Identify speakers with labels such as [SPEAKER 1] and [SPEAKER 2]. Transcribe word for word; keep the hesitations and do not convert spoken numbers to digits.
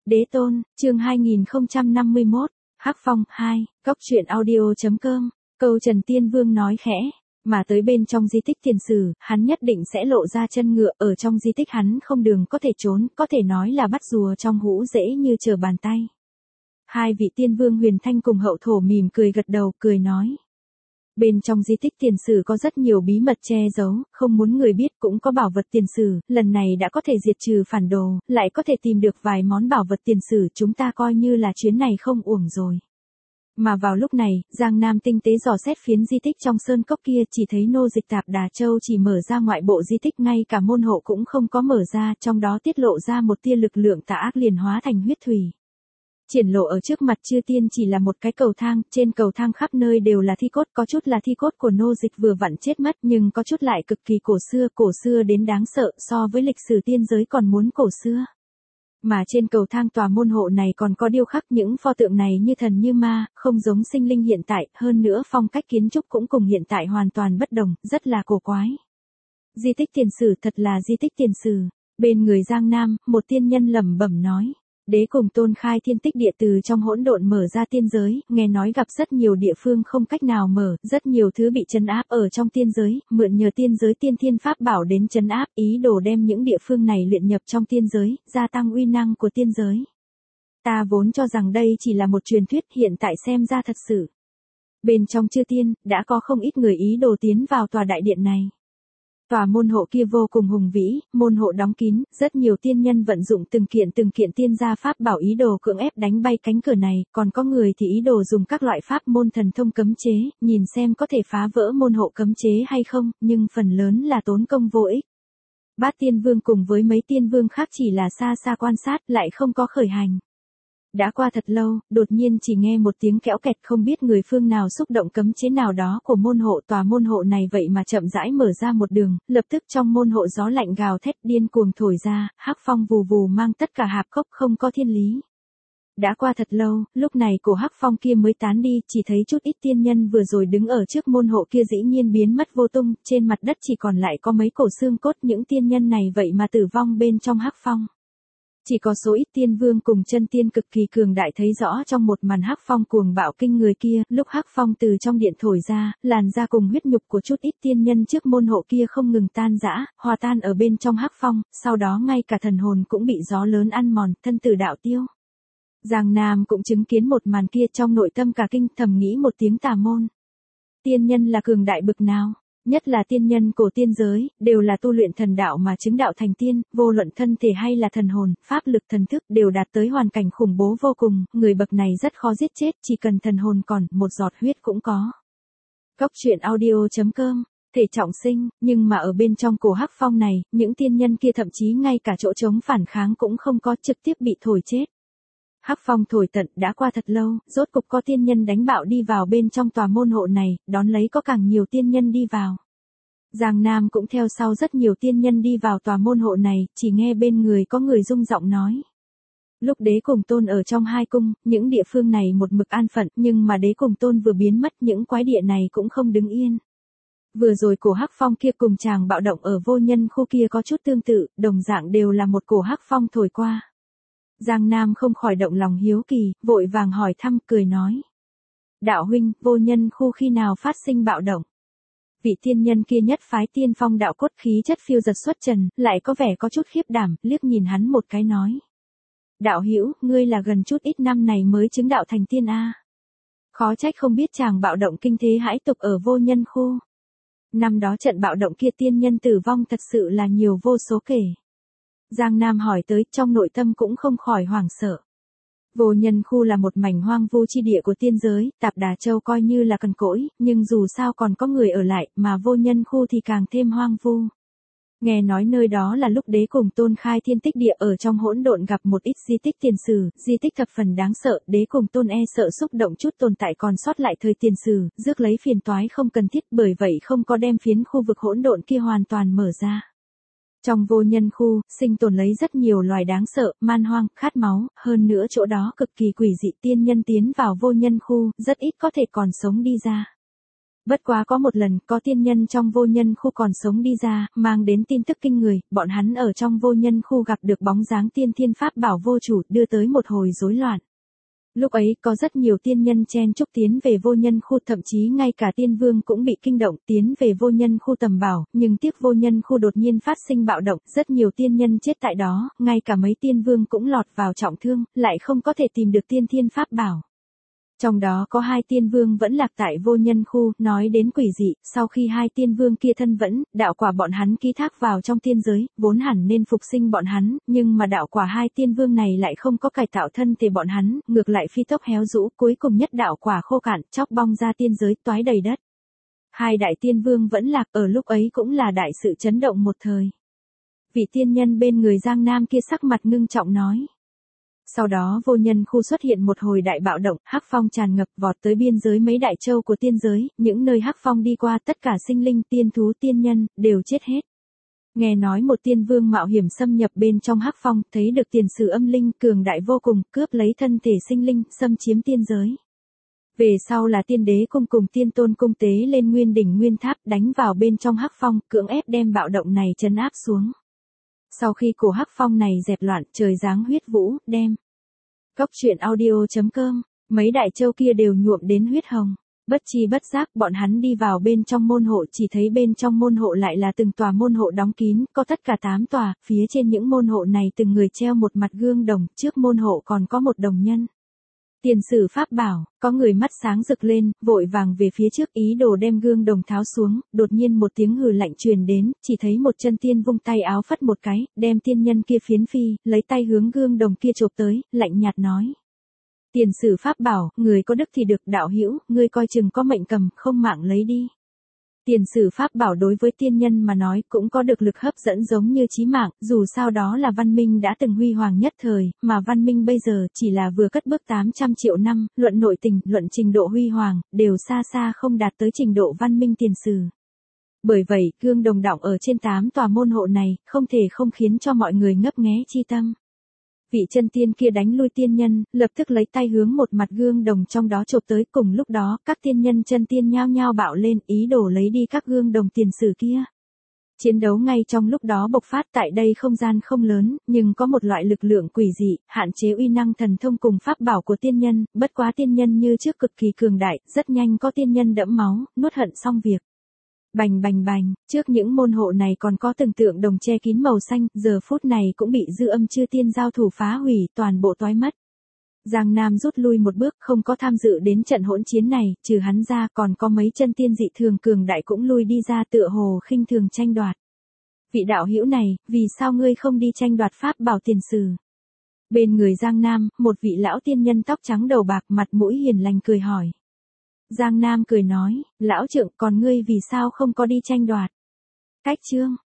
[SPEAKER 1] Đế tôn, chương hai nghìn không trăm năm mươi mốt, Hắc Phong, hai, cốc truyện audio.com, câu Trần Tiên Vương nói khẽ, mà tới bên trong di tích tiền sử, hắn nhất định sẽ lộ ra chân ngựa, ở trong di tích hắn không đường có thể trốn, có thể nói là bắt rùa trong hũ dễ như trở bàn tay. Hai vị tiên vương Huyền Thanh cùng Hậu Thổ mỉm cười gật đầu, cười nói. Bên trong di tích tiền sử có rất nhiều bí mật che giấu, không muốn người biết, cũng có bảo vật tiền sử, lần này đã có thể diệt trừ phản đồ, lại có thể tìm được vài món bảo vật tiền sử, chúng ta coi như là chuyến này không uổng rồi. Mà vào lúc này, Giang Nam tinh tế dò xét phiến di tích trong sơn cốc kia, chỉ thấy nô dịch Tạp Đà Châu chỉ mở ra ngoại bộ di tích, ngay cả môn hộ cũng không có mở ra, trong đó tiết lộ ra một tia lực lượng tà ác liền hóa thành huyết thủy. Triển lộ ở trước mặt chư tiên chỉ là một cái cầu thang, trên cầu thang khắp nơi đều là thi cốt, có chút là thi cốt của nô dịch vừa vặn chết mất, nhưng có chút lại cực kỳ cổ xưa, cổ xưa đến đáng sợ, so với lịch sử tiên giới còn muốn cổ xưa. Mà trên cầu thang tòa môn hộ này còn có điêu khắc những pho tượng này như thần như ma, không giống sinh linh hiện tại, hơn nữa phong cách kiến trúc cũng cùng hiện tại hoàn toàn bất đồng, rất là cổ quái. Di tích tiền sử, thật là di tích tiền sử. Bên người Giang Nam, một tiên nhân lẩm bẩm nói. Đế cùng tôn khai thiên tích địa từ trong hỗn độn mở ra tiên giới, nghe nói gặp rất nhiều địa phương không cách nào mở, rất nhiều thứ bị trấn áp ở trong tiên giới, mượn nhờ tiên giới tiên thiên pháp bảo đến trấn áp, ý đồ đem những địa phương này luyện nhập trong tiên giới, gia tăng uy năng của tiên giới. Ta vốn cho rằng đây chỉ là một truyền thuyết, hiện tại xem ra thật sự. Bên trong chư tiên, đã có không ít người ý đồ tiến vào tòa đại điện này. Tòa môn hộ kia vô cùng hùng vĩ, môn hộ đóng kín, rất nhiều tiên nhân vận dụng từng kiện từng kiện tiên gia pháp bảo ý đồ cưỡng ép đánh bay cánh cửa này, còn có người thì ý đồ dùng các loại pháp môn thần thông cấm chế, nhìn xem có thể phá vỡ môn hộ cấm chế hay không, nhưng phần lớn là tốn công vô ích. Bát tiên vương cùng với mấy tiên vương khác chỉ là xa xa quan sát, lại không có khởi hành. Đã qua thật lâu, đột nhiên chỉ nghe một tiếng kẽo kẹt, không biết người phương nào xúc động cấm chế nào đó của môn hộ, tòa môn hộ này vậy mà chậm rãi mở ra một đường, lập tức trong môn hộ gió lạnh gào thét điên cuồng thổi ra, hắc phong vù vù mang tất cả hạp cốc không có thiên lý. Đã qua thật lâu, lúc này cổ hắc phong kia mới tán đi, chỉ thấy chút ít tiên nhân vừa rồi đứng ở trước môn hộ kia dĩ nhiên biến mất vô tung, trên mặt đất chỉ còn lại có mấy cổ xương cốt, những tiên nhân này vậy mà tử vong bên trong hắc phong. Chỉ có số ít tiên vương cùng chân tiên cực kỳ cường đại thấy rõ trong một màn hắc phong cuồng bạo kinh người kia, lúc hắc phong từ trong điện thổi ra, làn da cùng huyết nhục của chút ít tiên nhân trước môn hộ kia không ngừng tan rã, hòa tan ở bên trong hắc phong, sau đó ngay cả thần hồn cũng bị gió lớn ăn mòn, thân tử đạo tiêu. Giang Nam cũng chứng kiến một màn kia, trong nội tâm cả kinh, thầm nghĩ một tiếng tà môn. Tiên nhân là cường đại bực nào? Nhất là tiên nhân cổ tiên giới, đều là tu luyện thần đạo mà chứng đạo thành tiên, vô luận thân thể hay là thần hồn, pháp lực thần thức đều đạt tới hoàn cảnh khủng bố vô cùng, người bậc này rất khó giết chết, chỉ cần thần hồn còn, một giọt huyết cũng có. Cốc truyện audio.com, thể trọng sinh, nhưng mà ở bên trong cổ hắc phong này, những tiên nhân kia thậm chí ngay cả chỗ chống phản kháng cũng không có, trực tiếp bị thổi chết. Hắc phong thổi tận, đã qua thật lâu, rốt cục có tiên nhân đánh bạo đi vào bên trong tòa môn hộ này, đón lấy có càng nhiều tiên nhân đi vào. Giang Nam cũng theo sau rất nhiều tiên nhân đi vào tòa môn hộ này, chỉ nghe bên người có người rung giọng nói. Lúc đế cùng tôn ở trong hai cung, những địa phương này một mực an phận, nhưng mà đế cùng tôn vừa biến mất, những quái địa này cũng không đứng yên. Vừa rồi cổ hắc phong kia cùng chàng bạo động ở vô nhân khu kia có chút tương tự, đồng dạng đều là một cổ hắc phong thổi qua. Giang Nam không khỏi động lòng hiếu kỳ, vội vàng hỏi thăm, cười nói. Đạo huynh, vô nhân khu khi nào phát sinh bạo động? Vị tiên nhân kia nhất phái tiên phong đạo cốt, khí chất phiêu giật xuất trần, lại có vẻ có chút khiếp đảm, liếc nhìn hắn một cái nói. Đạo hữu, ngươi là gần chút ít năm này mới chứng đạo thành tiên a. Khó trách không biết chàng bạo động kinh thế hãi tục ở vô nhân khu. Năm đó trận bạo động kia tiên nhân tử vong thật sự là nhiều vô số kể. Giang Nam hỏi tới, trong nội tâm cũng không khỏi hoảng sợ. Vô nhân khu là một mảnh hoang vu chi địa của tiên giới, Tạp Đà Châu coi như là cằn cỗi, nhưng dù sao còn có người ở lại, mà vô nhân khu thì càng thêm hoang vu. Nghe nói nơi đó là lúc đế cùng tôn khai thiên tích địa ở trong hỗn độn gặp một ít di tích tiền sử, di tích thập phần đáng sợ, đế cùng tôn e sợ xúc động chút tồn tại còn sót lại thời tiền sử, rước lấy phiền toái không cần thiết, bởi vậy không có đem phiến khu vực hỗn độn kia hoàn toàn mở ra. Trong vô nhân khu, sinh tồn lấy rất nhiều loài đáng sợ, man hoang, khát máu, hơn nữa chỗ đó cực kỳ quỷ dị, tiên nhân tiến vào vô nhân khu, rất ít có thể còn sống đi ra. Bất quá có một lần, có tiên nhân trong vô nhân khu còn sống đi ra, mang đến tin tức kinh người, bọn hắn ở trong vô nhân khu gặp được bóng dáng tiên thiên pháp bảo vô chủ, đưa tới một hồi rối loạn. Lúc ấy, có rất nhiều tiên nhân chen chúc tiến về vô nhân khu, thậm chí ngay cả tiên vương cũng bị kinh động tiến về vô nhân khu tầm bảo, nhưng tiếc vô nhân khu đột nhiên phát sinh bạo động, rất nhiều tiên nhân chết tại đó, ngay cả mấy tiên vương cũng lọt vào trọng thương, lại không có thể tìm được tiên thiên pháp bảo. Trong đó có hai tiên vương vẫn lạc tại vô nhân khu, nói đến quỷ dị, sau khi hai tiên vương kia thân vẫn, đạo quả bọn hắn ký thác vào trong tiên giới, vốn hẳn nên phục sinh bọn hắn, nhưng mà đạo quả hai tiên vương này lại không có cải tạo thân thể bọn hắn, ngược lại phi tốc héo rũ, cuối cùng nhất đạo quả khô cạn, chóc bong ra tiên giới, toái đầy đất. Hai đại tiên vương vẫn lạc, ở lúc ấy cũng là đại sự chấn động một thời. Vị tiên nhân bên người Giang Nam kia sắc mặt ngưng trọng nói. Sau đó vô nhân khu xuất hiện một hồi đại bạo động, hắc phong tràn ngập vọt tới biên giới mấy đại châu của tiên giới, những nơi hắc phong đi qua tất cả sinh linh tiên thú tiên nhân, đều chết hết. Nghe nói một tiên vương mạo hiểm xâm nhập bên trong hắc phong, thấy được tiền sử âm linh cường đại vô cùng, cướp lấy thân thể sinh linh, xâm chiếm tiên giới. Về sau là tiên đế cung cùng tiên tôn cung tế lên nguyên đỉnh nguyên tháp đánh vào bên trong hắc phong, cưỡng ép đem bạo động này trấn áp xuống. Sau khi cổ hắc phong này dẹp loạn, trời giáng huyết vũ, đem. Cốc truyện audio chấm com, mấy đại châu kia đều nhuộm đến huyết hồng. Bất chi bất giác bọn hắn đi vào bên trong môn hộ, chỉ thấy bên trong môn hộ lại là từng tòa môn hộ đóng kín, có tất cả tám tòa, phía trên những môn hộ này từng người treo một mặt gương đồng, trước môn hộ còn có một đồng nhân. Tiền sử pháp bảo, có người mắt sáng rực lên, vội vàng về phía trước ý đồ đem gương đồng tháo xuống, đột nhiên một tiếng hừ lạnh truyền đến, chỉ thấy một chân tiên vung tay áo phất một cái, đem tiên nhân kia phiến phi, lấy tay hướng gương đồng kia chộp tới, lạnh nhạt nói. Tiền sử pháp bảo, người có đức thì được, đạo hữu, ngươi coi chừng có mệnh cầm, không mạng lấy đi. Tiền sử pháp bảo đối với tiên nhân mà nói cũng có được lực hấp dẫn giống như chí mạng, dù sao đó là văn minh đã từng huy hoàng nhất thời, mà văn minh bây giờ chỉ là vừa cất bước tám trăm triệu năm, luận nội tình, luận trình độ huy hoàng, đều xa xa không đạt tới trình độ văn minh tiền sử. Bởi vậy, gương đồng đọng ở trên tám tòa môn hộ này, không thể không khiến cho mọi người ngấp nghé chi tâm. Vị chân tiên kia đánh lui tiên nhân, lập tức lấy tay hướng một mặt gương đồng trong đó chộp tới, cùng lúc đó, các tiên nhân chân tiên nhao nhao bạo lên, ý đồ lấy đi các gương đồng tiền sử kia. Chiến đấu ngay trong lúc đó bộc phát, tại đây không gian không lớn, nhưng có một loại lực lượng quỷ dị, hạn chế uy năng thần thông cùng pháp bảo của tiên nhân, bất quá tiên nhân như trước cực kỳ cường đại, rất nhanh có tiên nhân đẫm máu, nuốt hận xong việc. Bành bành bành, trước những môn hộ này còn có từng tượng đồng che kín màu xanh, giờ phút này cũng bị dư âm chư tiên giao thủ phá hủy, toàn bộ toái mất. Giang Nam rút lui một bước, không có tham dự đến trận hỗn chiến này, trừ hắn ra còn có mấy chân tiên dị thường cường đại cũng lui đi ra, tựa hồ khinh thường tranh đoạt. Vị đạo hữu này, vì sao ngươi không đi tranh đoạt pháp bảo tiền sử? Bên người Giang Nam, một vị lão tiên nhân tóc trắng đầu bạc, mặt mũi hiền lành cười hỏi. Giang Nam cười nói, lão trượng, còn ngươi vì sao không có đi tranh đoạt? Cách chương.